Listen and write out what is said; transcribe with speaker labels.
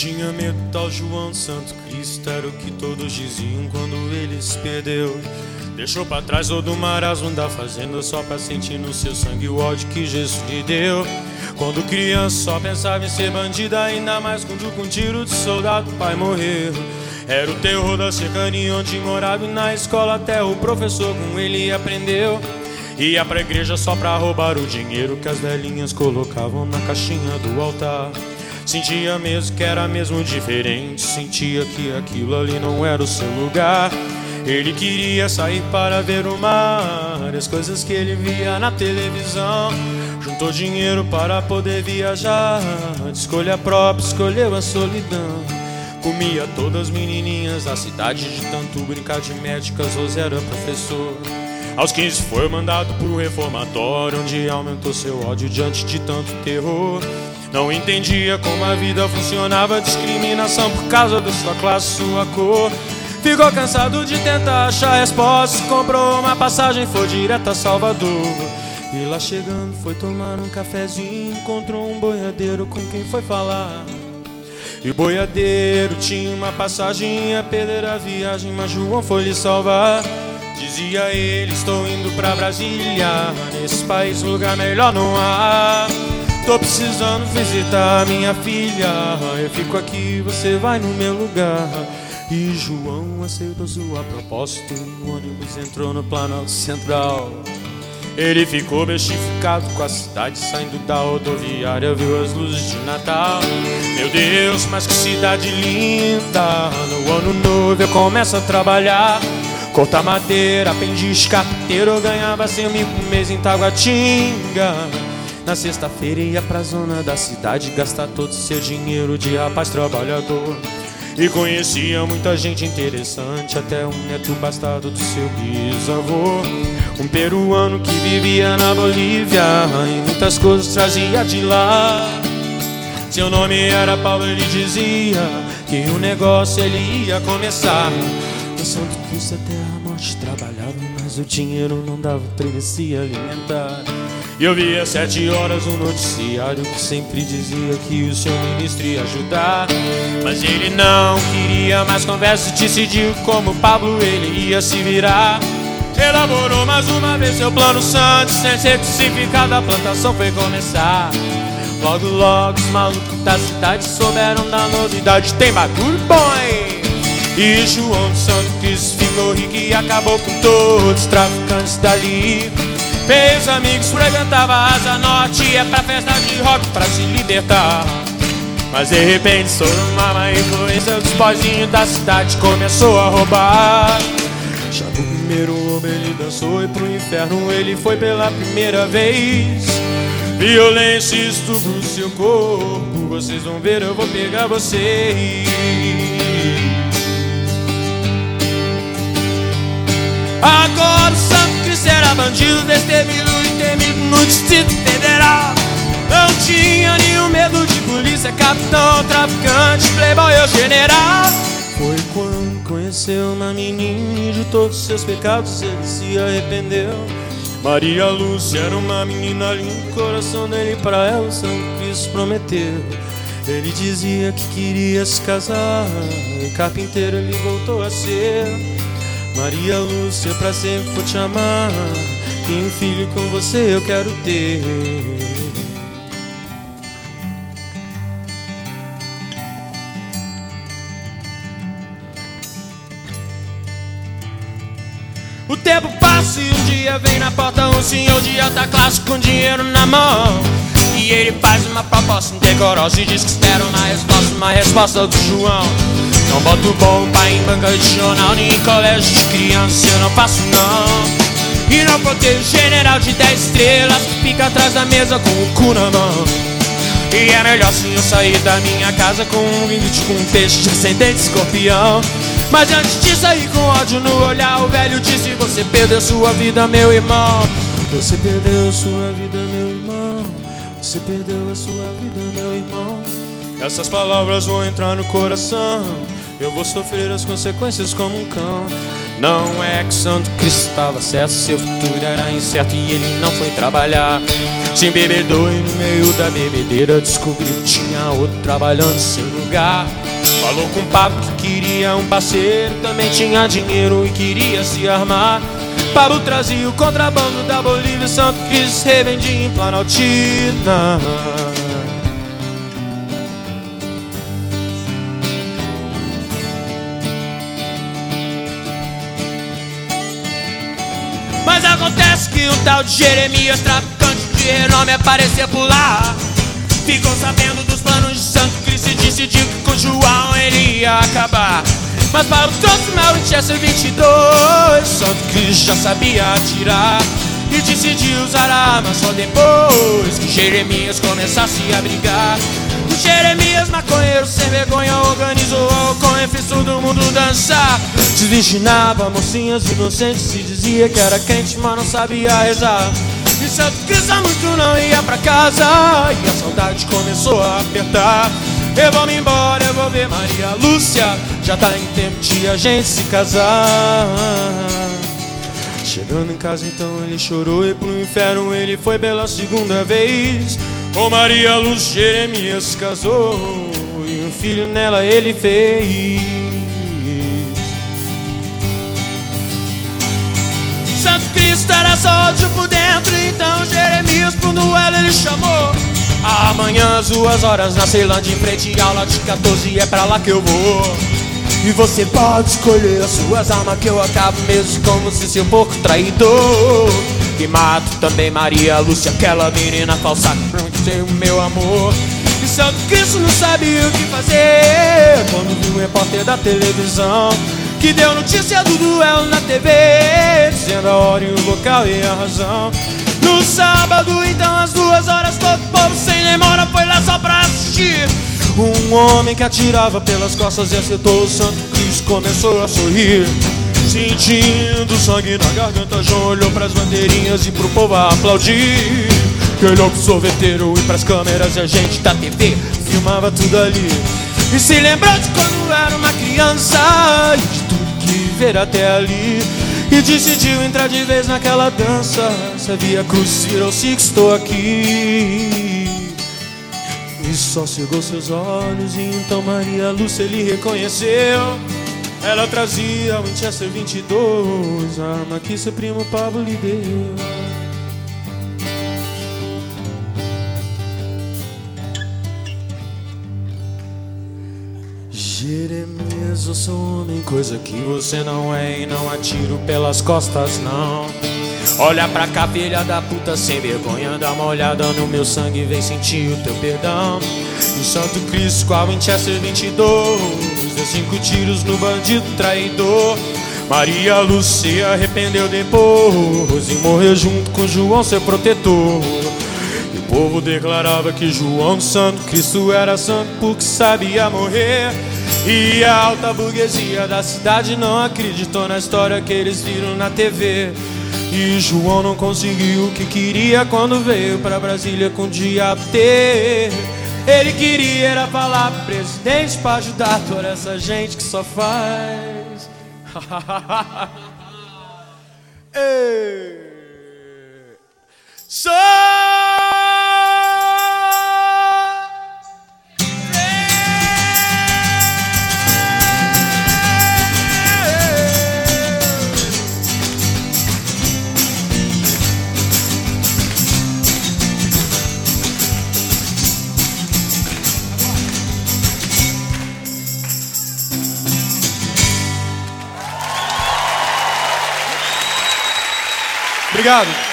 Speaker 1: tinha medo, tal João Santo Cristo era o que todos diziam quando ele se perdeu. Deixou pra trás todo o marasmo da fazenda só pra sentir no seu sangue o ódio que Jesus lhe deu. Quando criança só pensava em ser bandida, ainda mais quando com tiro de soldado o pai morreu. Era o terror da cercania onde morava, e na escola até o professor com ele aprendeu. Ia pra igreja só pra roubar o dinheiro que as velhinhas colocavam na caixinha do altar. Sentia mesmo que era mesmo diferente, sentia que aquilo ali não era o seu lugar. Ele queria sair para ver o mar, as coisas que ele via na televisão. Juntou dinheiro para poder viajar, de escolha própria escolheu a solidão. Comia todas as menininhas da cidade, de tanto brincar de médicas, José era professor. Aos 15 foi mandado pro reformatório, onde aumentou seu ódio diante de tanto terror. Não entendia como a vida funcionava, discriminação por causa da sua classe, sua cor. Ficou cansado de tentar achar respostas, comprou uma passagem, foi direto a Salvador. E lá chegando foi tomar um cafezinho, encontrou um boiadeiro com quem foi falar. E o boiadeiro tinha uma passagem a perder a viagem, mas João foi lhe salvar. Dizia ele, estou indo pra Brasília, nesse país lugar melhor não há. Tô precisando visitar minha filha, eu fico aqui, você vai no meu lugar. E João aceitou sua proposta, o ônibus entrou no Planalto Central. Ele ficou bestificado com a cidade, saindo da rodoviária, viu as luzes de Natal. Meu Deus, mas que cidade linda, no ano novo eu começo a trabalhar. Cortar madeira, aprendiz carpinteiro, eu ganhava 100 mil por mês em Taguatinga. Na sexta-feira ia pra zona da cidade, gastar todo o seu dinheiro de rapaz trabalhador. E conhecia muita gente interessante, até um neto bastardo do seu bisavô. Um peruano que vivia na Bolívia, e muitas coisas trazia de lá. Seu nome era Paulo, ele dizia que o negócio ele ia começar. No Santo Cristo até a morte trabalhava, mas o dinheiro não dava pra ele se alimentar. E eu via 7 horas um noticiário que sempre dizia que o seu ministro ia ajudar. Mas ele não queria mais conversa e decidiu como Pablo ele ia se virar. Elaborou mais uma vez seu plano santo, sem ser crucificado a plantação foi começar. Logo logo os malucos da cidade souberam da novidade, tem bagulho bom aí. E João de Santo Cristo ficou rico e acabou com todos os traficantes dali. Fez amigos, frequentava a Asa Norte, ia pra festa de rock pra se libertar. Mas de repente, sob uma má influência dos boyzinhos da cidade, começou a roubar. Já no primeiro homem ele dançou e pro inferno ele foi pela primeira vez. Violência e estupro no seu corpo, vocês vão ver, eu vou pegar vocês. Agora o Santo Cristo era bandido, destemido e temido no Distrito Federal. Não tinha nenhum medo de polícia, capitão, traficante, playboy ou general. Foi quando conheceu uma menina e de todos os seus pecados ele se arrependeu. Maria Lúcia era uma menina linda, o coração dele pra ela o Santo Cristo prometeu. Ele dizia que queria se casar, e carpinteiro ele voltou a ser. Maria Lúcia, pra sempre vou te amar, e um filho com você eu quero ter. O tempo passa e um dia vem na porta um senhor de alta classe com dinheiro na mão. E ele faz uma proposta indecorosa e diz que espera uma resposta do João. Não boto bomba em banca de jornal, nem em colégio de criança, eu não faço não. E não protejo general de 10 estrelas que fica atrás da mesa com o cu na mão. E é melhor sim eu sair da minha casa com um vídeo com um peixe de ascendente escorpião. Mas antes de sair com ódio no olhar, o velho disse: você perdeu sua vida, meu irmão. Você perdeu sua vida, meu irmão. Você perdeu a sua vida, meu irmão. Essas palavras vão entrar no coração, eu vou sofrer as consequências como um cão. Não é que Santo Cristo estava certo, seu futuro era incerto e ele não foi trabalhar. Se embebedou e no meio da bebedeira descobriu que tinha outro trabalhando em seu lugar. Falou com o Pablo que queria um parceiro, também tinha dinheiro e queria se armar. Pablo trazia o contrabando da Bolívia, Santo Cristo revendia em Planaltina. Mas acontece que um tal de Jeremias, traficante de renome, apareceu por lá. Ficou sabendo dos planos de Santo Cristo e decidiu que com João ele ia acabar. Mas para o trouxe meu Winchester 22, Santo Cristo já sabia atirar e decidiu usar a arma só depois que Jeremias começasse a brigar. O Jeremias, maconheiro sem vergonha, organizou com e fez todo mundo dançar. Desvirginava mocinhas inocentes, se dizia que era crente, mas não sabia rezar. E Santo Cristo há muito não ia pra casa e a saudade começou a apertar. Eu vou me embora, eu vou ver Maria Lúcia, já tá em tempo de a gente se casar. Chegando em casa então ele chorou e pro inferno ele foi pela segunda vez. Com Maria Lúcia Jeremias se casou e um filho nela ele fez. Santo Cristo era sódio por dentro, então Jeremias pro duelo ele chamou. Amanhã às 2 horas na Ceilândia, em frente à aula de 14, é pra lá que eu vou. E você pode escolher as suas armas que eu acabo mesmo como se seu porco traidor. E mato também Maria Lúcia, aquela menina falsa que tem o meu amor. E Santo Cristo não sabia o que fazer quando viu um repórter da televisão que deu notícia do duelo na TV, dizendo a hora e o local e a razão. No sábado, então, às 2 horas, todo o povo sem demora foi lá só pra assistir. Um homem que atirava pelas costas e acertou o Santo Cristo começou a sorrir. Sentindo sangue na garganta, João olhou pras bandeirinhas e pro povo a aplaudir. Que olhou pro sorveteiro e pras câmeras e a gente da TV filmava tudo ali. E se lembrou de quando era uma criança e de tudo que ver até ali. E decidiu entrar de vez naquela dança. Sabia cruzir ao Six, estou aqui. E só cegou seus olhos e então Maria Lúcia ele reconheceu. Ela trazia o Winchester 22, a arma que seu primo Pablo lhe deu. Jeremias, eu sou homem, coisa que você não é, e não atiro pelas costas não. Olha pra cá, filha da puta, sem vergonha, dá uma olhada no meu sangue e vem sentir o teu perdão. E Santo Cristo com a Winchester 22 deu 5 tiros no bandido traidor. Maria Lúcia se arrependeu depois e morreu junto com João, seu protetor. E o povo declarava que João Santo Cristo era santo porque sabia morrer. E a alta burguesia da cidade não acreditou na história que eles viram na TV. E João não conseguiu o que queria quando veio pra Brasília com o diabo ter. Ele queria era falar pro presidente pra ajudar toda essa gente que só faz. Obrigado.